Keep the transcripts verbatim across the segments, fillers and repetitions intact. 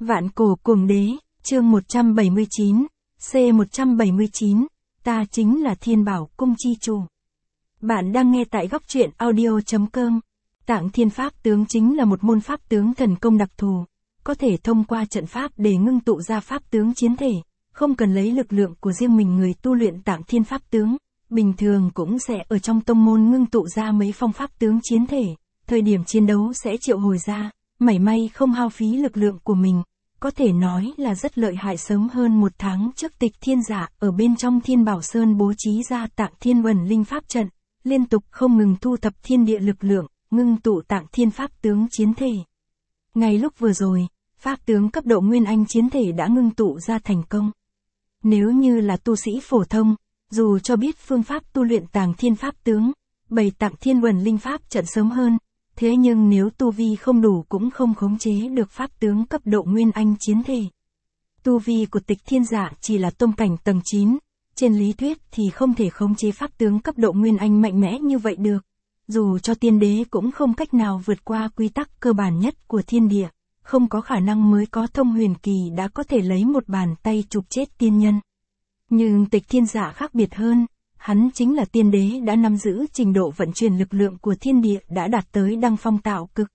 Vạn cổ cuồng đế, chương một trăm bảy mươi chín, C một trăm bảy mươi chín, ta chính là Thiên Bảo Cung chi chủ. Bạn đang nghe tại góc truyện audio.com. Tạng Thiên Pháp tướng chính là một môn pháp tướng thần công đặc thù, có thể thông qua trận pháp để ngưng tụ ra pháp tướng chiến thể, không cần lấy lực lượng của riêng mình. Người tu luyện Tạng Thiên Pháp tướng, bình thường cũng sẽ ở trong tông môn ngưng tụ ra mấy phong pháp tướng chiến thể, thời điểm chiến đấu sẽ triệu hồi ra, mảy may không hao phí lực lượng của mình. Có thể nói là rất lợi hại. Sớm hơn một tháng trước, Tịch Thiên Dạ ở bên trong Thiên Bảo Sơn bố trí ra Tạng Thiên Uẩn Linh Pháp trận, liên tục không ngừng thu thập thiên địa lực lượng, ngưng tụ Tạng Thiên Pháp tướng chiến thể. Ngay lúc vừa rồi, pháp tướng cấp độ Nguyên Anh chiến thể đã ngưng tụ ra thành công. Nếu như là tu sĩ phổ thông, dù cho biết phương pháp tu luyện Tạng Thiên Pháp tướng, bày Tạng Thiên Uẩn Linh Pháp trận sớm hơn, thế nhưng nếu tu vi không đủ cũng không khống chế được pháp tướng cấp độ Nguyên Anh chiến thể. Tu vi của Tịch Thiên Dạ chỉ là tông cảnh tầng chín, trên lý thuyết thì không thể khống chế pháp tướng cấp độ Nguyên Anh mạnh mẽ như vậy được. Dù cho tiên đế cũng không cách nào vượt qua quy tắc cơ bản nhất của thiên địa, không có khả năng mới có thông huyền kỳ đã có thể lấy một bàn tay chụp chết tiên nhân. Nhưng Tịch Thiên Dạ khác biệt hơn. Hắn chính là tiên đế đã nắm giữ trình độ vận chuyển lực lượng của thiên địa đã đạt tới đăng phong tạo cực.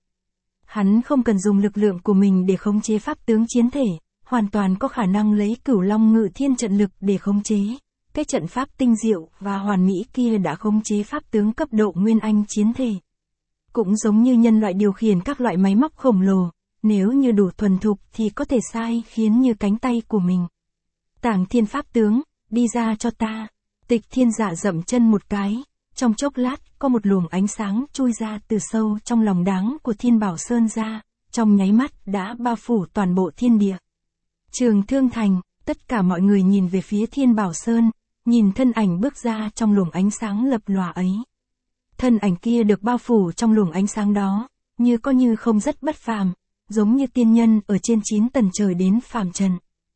Hắn không cần dùng lực lượng của mình để khống chế pháp tướng chiến thể, hoàn toàn có khả năng lấy Cửu Long Ngự Thiên trận lực để khống chế. Cái trận pháp tinh diệu và hoàn mỹ kia đã khống chế pháp tướng cấp độ Nguyên Anh chiến thể. Cũng giống như nhân loại điều khiển các loại máy móc khổng lồ, nếu như đủ thuần thục thì có thể sai khiến như cánh tay của mình. Tạng Thiên Pháp tướng, đi ra cho ta. Tịch Thiên Dạ dậm chân một cái, trong chốc lát, có một luồng ánh sáng chui ra từ sâu trong lòng đáng của Thiên Bảo Sơn ra, trong nháy mắt đã bao phủ toàn bộ thiên địa. Trường Thương Thành, tất cả mọi người nhìn về phía Thiên Bảo Sơn, nhìn thân ảnh bước ra trong luồng ánh sáng lập lòa ấy. Thân ảnh kia được bao phủ trong luồng ánh sáng đó, như có như không rất bất phàm, giống như tiên nhân ở trên chín tầng trời đến phàm trần.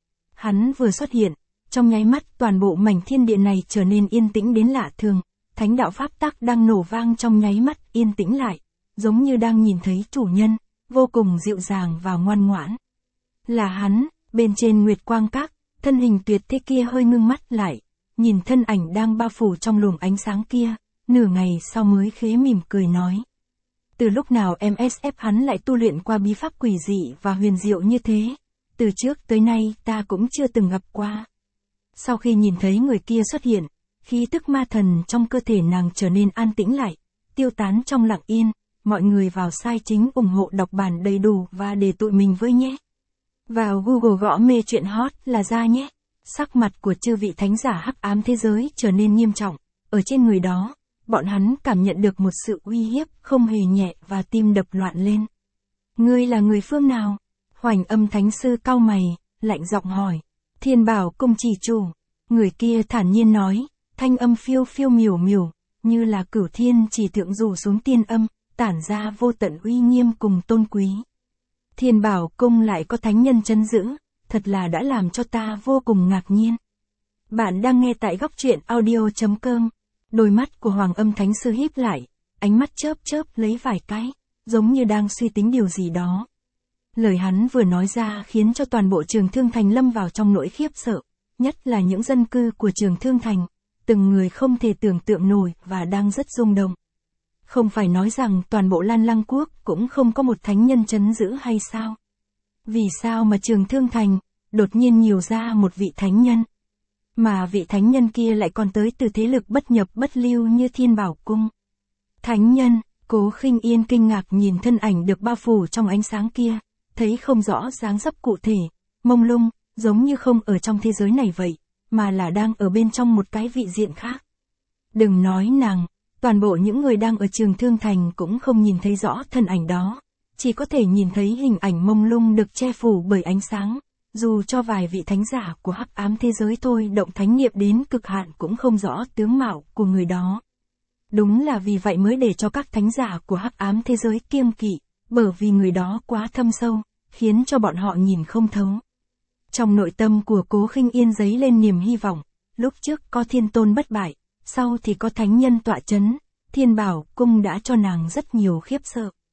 Hắn vừa xuất hiện, trong nháy mắt toàn bộ mảnh thiên địa này trở nên yên tĩnh đến lạ thường, thánh đạo pháp tắc đang nổ vang trong nháy mắt yên tĩnh lại, giống như đang nhìn thấy chủ nhân, vô cùng dịu dàng và ngoan ngoãn. Là hắn, bên trên Nguyệt Quang Các, thân hình tuyệt thế kia hơi ngưng mắt lại, nhìn thân ảnh đang bao phủ trong luồng ánh sáng kia, nửa ngày sau mới khẽ mỉm cười nói. Từ lúc nào em ép hắn lại tu luyện qua bí pháp quỷ dị và huyền diệu như thế, từ trước tới nay ta cũng chưa từng gặp qua. Sau khi nhìn thấy người kia xuất hiện, khí tức ma thần trong cơ thể nàng trở nên an tĩnh lại, tiêu tán trong lặng yên. Mọi người vào sai chính ủng hộ đọc bản đầy đủ và để tụi mình với nhé. Vào Google gõ mê chuyện hot là ra nhé. Sắc mặt của chư vị thánh giả hắc ám thế giới trở nên nghiêm trọng. Ở trên người đó, bọn hắn cảm nhận được một sự uy hiếp không hề nhẹ và tim đập loạn lên. Ngươi là người phương nào? Hoành Âm Thánh Sư cau mày, lạnh giọng hỏi. Thiên Bảo Cung chỉ chủ. Người kia thản nhiên nói, thanh âm phiêu phiêu miểu miểu, như là cửu thiên chỉ thượng rủ xuống tiên âm, tản ra vô tận uy nghiêm cùng tôn quý. Thiên Bảo Cung lại có thánh nhân trấn giữ, thật là đã làm cho ta vô cùng ngạc nhiên. Bạn đang nghe tại góc truyện audio.com. Đôi mắt của Hoàng Âm Thánh Sư híp lại, ánh mắt chớp chớp lấy vài cái, giống như đang suy tính điều gì đó. Lời hắn vừa nói ra khiến cho toàn bộ Trường Thương Thành lâm vào trong nỗi khiếp sợ, nhất là những dân cư của Trường Thương Thành, từng người không thể tưởng tượng nổi và đang rất rung động. Không phải nói rằng toàn bộ Lan Lăng Quốc cũng không có một thánh nhân trấn giữ hay sao? Vì sao mà Trường Thương Thành đột nhiên nhiều ra một vị thánh nhân? Mà vị thánh nhân kia lại còn tới từ thế lực bất nhập bất lưu như Thiên Bảo Cung. Thánh nhân, Cố Khinh Yên kinh ngạc nhìn thân ảnh được bao phủ trong ánh sáng kia, thấy không rõ dáng dấp cụ thể, mông lung, giống như không ở trong thế giới này vậy, mà là đang ở bên trong một cái vị diện khác. Đừng nói nàng, toàn bộ những người đang ở Trường Thương Thành cũng không nhìn thấy rõ thân ảnh đó, chỉ có thể nhìn thấy hình ảnh mông lung được che phủ bởi ánh sáng, dù cho vài vị thánh giả của hắc ám thế giới thôi động thánh niệm đến cực hạn cũng không rõ tướng mạo của người đó. Đúng là vì vậy mới để cho các thánh giả của hắc ám thế giới kiêng kỵ, bởi vì người đó quá thâm sâu, khiến cho bọn họ nhìn không thấu. Trong nội tâm của Cố Khinh Yên dấy lên niềm hy vọng, lúc trước có thiên tôn bất bại, sau thì có thánh nhân tọa chấn, Thiên Bảo Cung đã cho nàng rất nhiều khiếp sợ.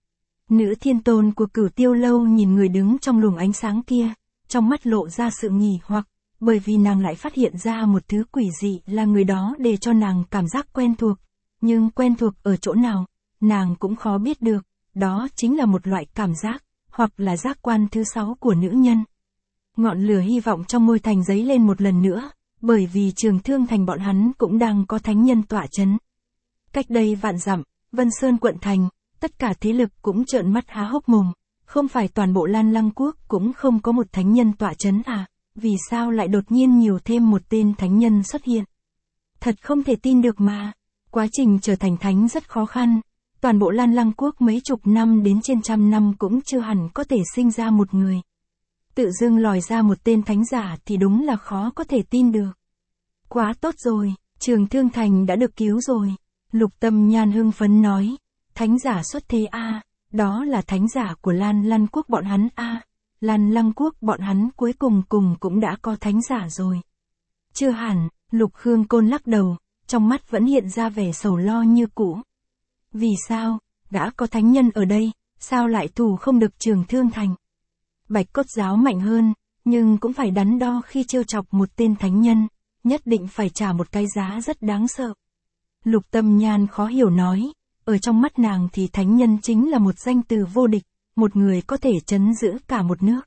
Nữ thiên tôn của Cửu Tiêu Lâu nhìn người đứng trong luồng ánh sáng kia, trong mắt lộ ra sự nghỉ hoặc, bởi vì nàng lại phát hiện ra một thứ quỷ dị là người đó để cho nàng cảm giác quen thuộc, nhưng quen thuộc ở chỗ nào, nàng cũng khó biết được, đó chính là một loại cảm giác, hoặc là giác quan thứ sáu của nữ nhân. Ngọn lửa hy vọng trong ngôi thành giấy lên một lần nữa, bởi vì Trường Thương Thành bọn hắn cũng đang có thánh nhân tỏa chấn. Cách đây vạn dặm, Vân Sơn quận thành, tất cả thế lực cũng trợn mắt há hốc mồm, không phải toàn bộ Lan Lăng quốc cũng không có một thánh nhân tỏa chấn à, vì sao lại đột nhiên nhiều thêm một tên thánh nhân xuất hiện? Thật không thể tin được mà, quá trình trở thành thánh rất khó khăn, toàn bộ Lan Lăng quốc mấy chục năm đến trên trăm năm cũng chưa hẳn có thể sinh ra một người. Tự dưng lòi ra một tên thánh giả thì đúng là khó có thể tin được. Quá tốt rồi, Trường Thương Thành đã được cứu rồi. Lục Tâm Nhan hưng phấn nói, thánh giả xuất thế a, à, đó là thánh giả của Lan Lăng quốc bọn hắn a, à, Lan Lăng quốc bọn hắn cuối cùng cùng cũng đã có thánh giả rồi. Chưa hẳn, Lục Khương Côn lắc đầu, trong mắt vẫn hiện ra vẻ sầu lo như cũ. Vì sao, đã có thánh nhân ở đây, sao lại thù không được Trường Thương Thành? Bạch Cốt giáo mạnh hơn, nhưng cũng phải đắn đo khi trêu chọc một tên thánh nhân, nhất định phải trả một cái giá rất đáng sợ. Lục Tâm Nhan khó hiểu nói, ở trong mắt nàng thì thánh nhân chính là một danh từ vô địch, một người có thể trấn giữ cả một nước.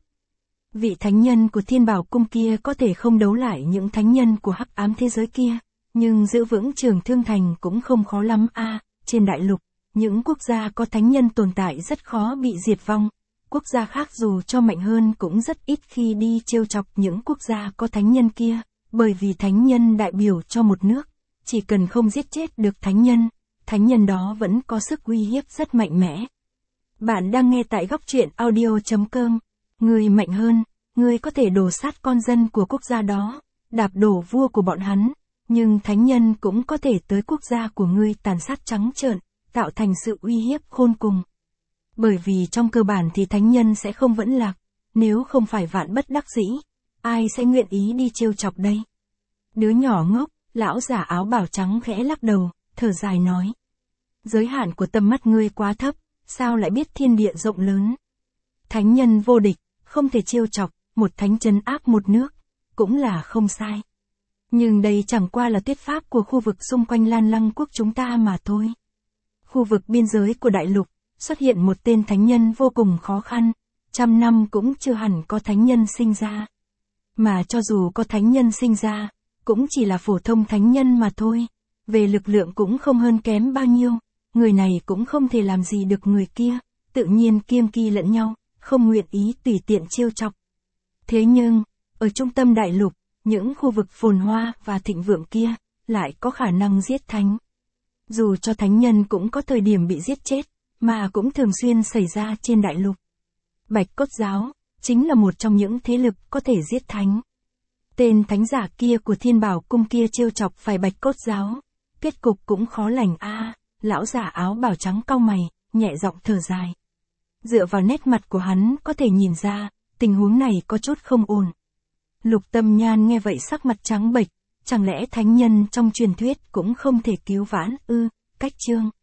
Vị thánh nhân của Thiên Bảo Cung kia có thể không đấu lại những thánh nhân của hắc ám thế giới kia, nhưng giữ vững Trường Thương Thành cũng không khó lắm a, à, trên đại lục, những quốc gia có thánh nhân tồn tại rất khó bị diệt vong. Quốc gia khác dù cho mạnh hơn cũng rất ít khi đi trêu chọc những quốc gia có thánh nhân kia, bởi vì thánh nhân đại biểu cho một nước, chỉ cần không giết chết được thánh nhân, thánh nhân đó vẫn có sức uy hiếp rất mạnh mẽ. Bạn đang nghe tại góc truyện audio chấm com, người mạnh hơn, người có thể đổ sát con dân của quốc gia đó, đạp đổ vua của bọn hắn, nhưng thánh nhân cũng có thể tới quốc gia của ngươi tàn sát trắng trợn, tạo thành sự uy hiếp khôn cùng. Bởi vì trong cơ bản thì thánh nhân sẽ không vẫn lạc, nếu không phải vạn bất đắc dĩ, ai sẽ nguyện ý đi trêu chọc đây? Đứa nhỏ ngốc, lão giả áo bào trắng khẽ lắc đầu, thở dài nói. Giới hạn của tầm mắt ngươi quá thấp, sao lại biết thiên địa rộng lớn? Thánh nhân vô địch, không thể trêu chọc, một thánh trấn áp một nước, cũng là không sai. Nhưng đây chẳng qua là thuyết pháp của khu vực xung quanh Lan Lăng quốc chúng ta mà thôi. Khu vực biên giới của đại lục, xuất hiện một tên thánh nhân vô cùng khó khăn, trăm năm cũng chưa hẳn có thánh nhân sinh ra. Mà cho dù có thánh nhân sinh ra, cũng chỉ là phổ thông thánh nhân mà thôi, về lực lượng cũng không hơn kém bao nhiêu, người này cũng không thể làm gì được người kia, tự nhiên kiêng kỵ lẫn nhau, không nguyện ý tùy tiện trêu chọc. Thế nhưng, ở trung tâm đại lục, những khu vực phồn hoa và thịnh vượng kia, lại có khả năng giết thánh. Dù cho thánh nhân cũng có thời điểm bị giết chết, mà cũng thường xuyên xảy ra trên đại lục. Bạch Cốt giáo, chính là một trong những thế lực có thể giết thánh. Tên thánh giả kia của Thiên Bảo Cung kia trêu chọc phải Bạch Cốt giáo, kết cục cũng khó lành a. À, lão giả áo bào trắng cau mày, nhẹ giọng thở dài. Dựa vào nét mặt của hắn có thể nhìn ra, tình huống này có chút không ổn. Lục Tâm Nhan nghe vậy sắc mặt trắng bệch, chẳng lẽ thánh nhân trong truyền thuyết cũng không thể cứu vãn ư? Cách chương